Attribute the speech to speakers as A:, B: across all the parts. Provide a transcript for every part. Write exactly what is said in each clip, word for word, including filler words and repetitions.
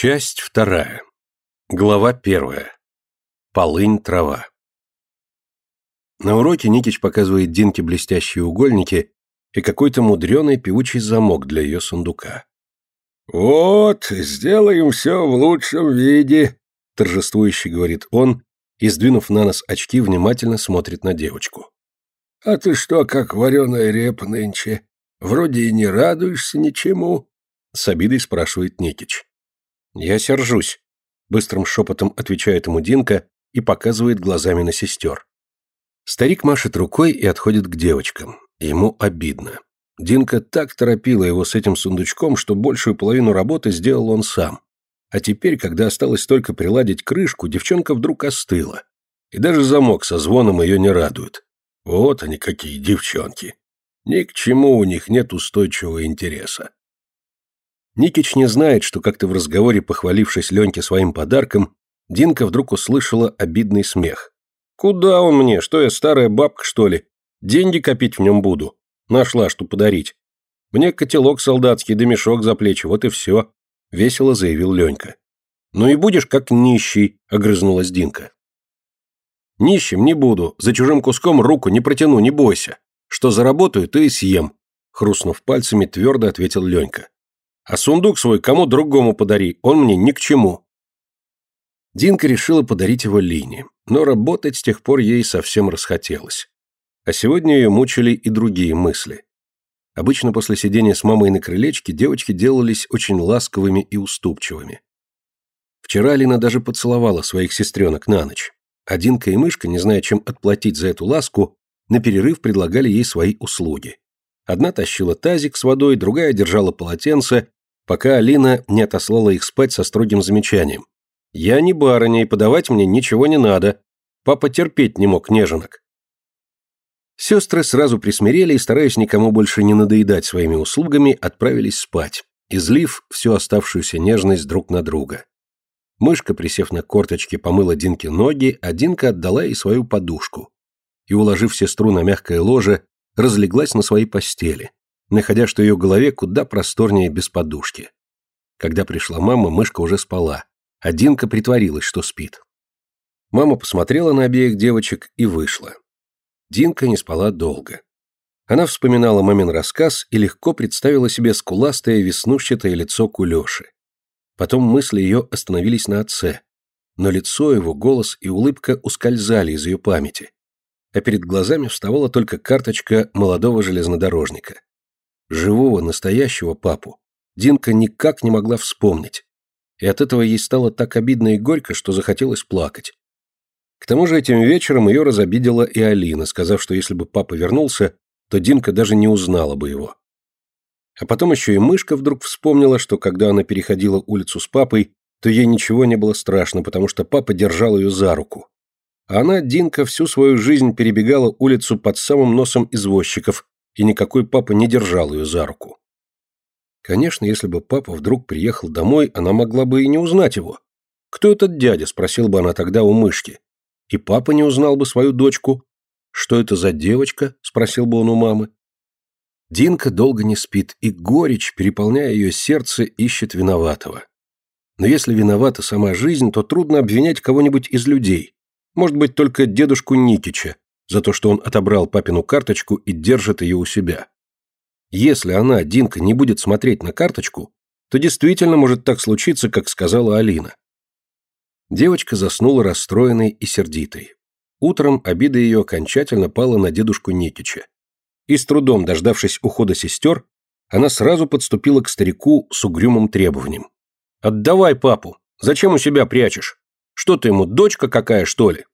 A: Часть вторая. Глава первая. Полынь трава. На уроке Никич показывает Динке блестящие угольники и какой-то мудреный певучий замок для ее сундука.
B: «Вот, сделаем все в лучшем виде», — торжествующе говорит он и, сдвинув на нос очки, внимательно смотрит на девочку. «А ты что, как вареная репа нынче? Вроде и не радуешься ничему?» — с обидой спрашивает Никич.
A: «Я сержусь», — быстрым шепотом отвечает ему Динка и показывает глазами на сестер. Старик машет рукой и отходит к девочкам. Ему обидно. Динка так торопила его с этим сундучком, что большую половину работы сделал он сам. А теперь, когда осталось только приладить крышку, девчонка вдруг остыла. И даже замок со звоном ее не радует. Вот они какие девчонки. Ни к чему у них нет устойчивого интереса. Никич не знает, что как-то в разговоре, похвалившись Леньке своим подарком, Динка вдруг услышала обидный смех. «Куда он мне? Что я, старая бабка, что ли? Деньги копить в нем буду. Нашла, что подарить. Мне котелок солдатский да мешок за плечи, вот и все», — весело заявил Ленька. «Ну и будешь как нищий», — огрызнулась Динка. «Нищим не буду, за чужим куском руку не протяну, не бойся. Что заработаю, то и съем», — хрустнув пальцами, твердо ответил Ленька. «А сундук свой кому другому подари, он мне ни к чему». Динка решила подарить его Лине, но работать с тех пор ей совсем расхотелось. А сегодня ее мучили и другие мысли. Обычно после сидения с мамой на крылечке девочки делались очень ласковыми и уступчивыми. Вчера Лина даже поцеловала своих сестренок на ночь, а Динка и Мышка, не зная, чем отплатить за эту ласку, на перерыв предлагали ей свои услуги. Одна тащила тазик с водой, другая держала полотенце, пока Алина не отослала их спать со строгим замечанием. «Я не барыня, и подавать мне ничего не надо. Папа терпеть не мог неженок». Сестры сразу присмирели и, стараясь никому больше не надоедать своими услугами, отправились спать, излив всю оставшуюся нежность друг на друга. Мышка, присев на корточки, помыла Динке ноги, а Динка отдала ей свою подушку. И, уложив сестру на мягкое ложе, разлеглась на своей постели, находя, что ее голове куда просторнее без подушки. Когда пришла мама, Мышка уже спала, а Динка притворилась, что спит. Мама посмотрела на обеих девочек и вышла. Динка не спала долго. Она вспоминала мамин рассказ и легко представила себе скуластое веснушчатое лицо Кулеши. Потом мысли ее остановились на отце, но лицо его, голос и улыбка ускользали из ее памяти. А перед глазами вставала только карточка молодого железнодорожника. Живого, настоящего папу Динка никак не могла вспомнить, и от этого ей стало так обидно и горько, что захотелось плакать. К тому же этим вечером ее разобидела и Алина, сказав, что если бы папа вернулся, то Динка даже не узнала бы его. А потом еще и Мышка вдруг вспомнила, что когда она переходила улицу с папой, то ей ничего не было страшно, потому что папа держал ее за руку. А она, Динка, всю свою жизнь перебегала улицу под самым носом извозчиков, и никакой папа не держал ее за руку. Конечно, если бы папа вдруг приехал домой, она могла бы и не узнать его. «Кто этот дядя?» – спросила бы она тогда у Мышки. И папа не узнал бы свою дочку. «Что это за девочка?» – спросил бы он у мамы. Динка долго не спит, и горечь, переполняя ее сердце, ищет виноватого. Но если виновата сама жизнь, то трудно обвинять кого-нибудь из людей. Может быть, только дедушку Никича, за то, что он отобрал папину карточку и держит ее у себя. Если она, Динка, не будет смотреть на карточку, то действительно может так случиться, как сказала Алина. Девочка заснула расстроенной и сердитой. Утром обида ее окончательно пала на дедушку Никича. И с трудом дождавшись ухода сестер, она сразу подступила к старику с угрюмым требованием. «Отдавай папу! Зачем у себя прячешь? Что ты ему, дочка какая, что ли?»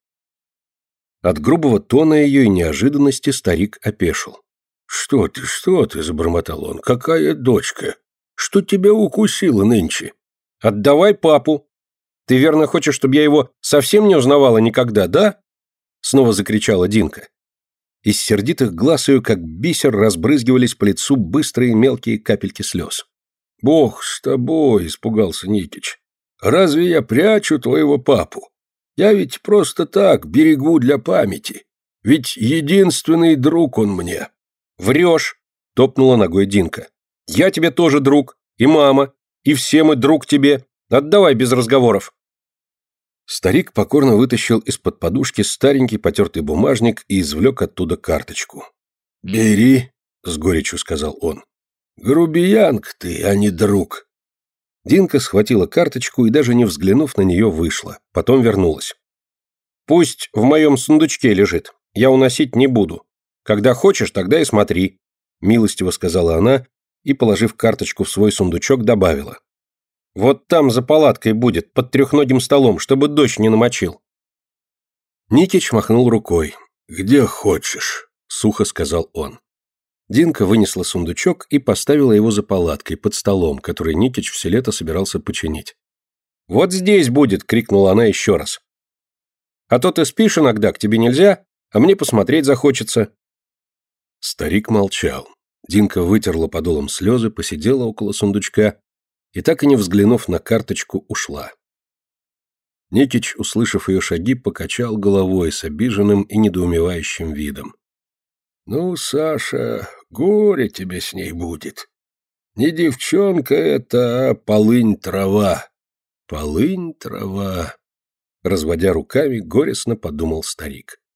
A: От грубого тона ее и неожиданности старик опешил. «Что ты, что ты?» – забормотал он. «Какая дочка? Что тебя укусило нынче?» «Отдавай папу! Ты верно хочешь, чтобы я его совсем не узнавала никогда, да?» Снова закричала Динка. Из сердитых глаз ее, как бисер, разбрызгивались по лицу быстрые мелкие капельки слез. «Бог с тобой!» – испугался Никич. «Разве я прячу твоего папу? Я ведь просто так берегу для памяти. Ведь единственный друг он мне». «Врешь!» – топнула ногой Динка. «Я тебе тоже друг, и мама, и все мы друг тебе. Отдавай без разговоров.
B: Старик покорно вытащил из-под подушки старенький потертый бумажник и извлек оттуда карточку. «Бери», — с горечью сказал он. «Грубиянка ты, а не друг». Динка схватила карточку и, даже не взглянув на нее, вышла. Потом вернулась.
A: «Пусть в моем сундучке лежит. Я уносить не буду. Когда хочешь, тогда и смотри», — милостиво сказала она и, положив карточку в свой сундучок, добавила. «Вот там за палаткой будет, под трехногим столом, чтобы дождь не намочил».
B: Никич махнул рукой. «Где хочешь», — сухо сказал он. Динка вынесла сундучок и поставила его за палаткой, под столом, который Никич все лето собирался починить.
A: «Вот здесь будет!» — крикнула она еще раз. «А то ты спишь иногда, к тебе нельзя, а мне посмотреть захочется».
B: Старик молчал. Динка вытерла подолом слезы, посидела около сундучка и, так и не взглянув на карточку, ушла. Никич, услышав ее шаги, покачал головой с обиженным и недоумевающим видом. «Ну, Саша, горе тебе с ней будет. Не девчонка это, а полынь-трава. Полынь-трава», — разводя руками, горестно подумал старик.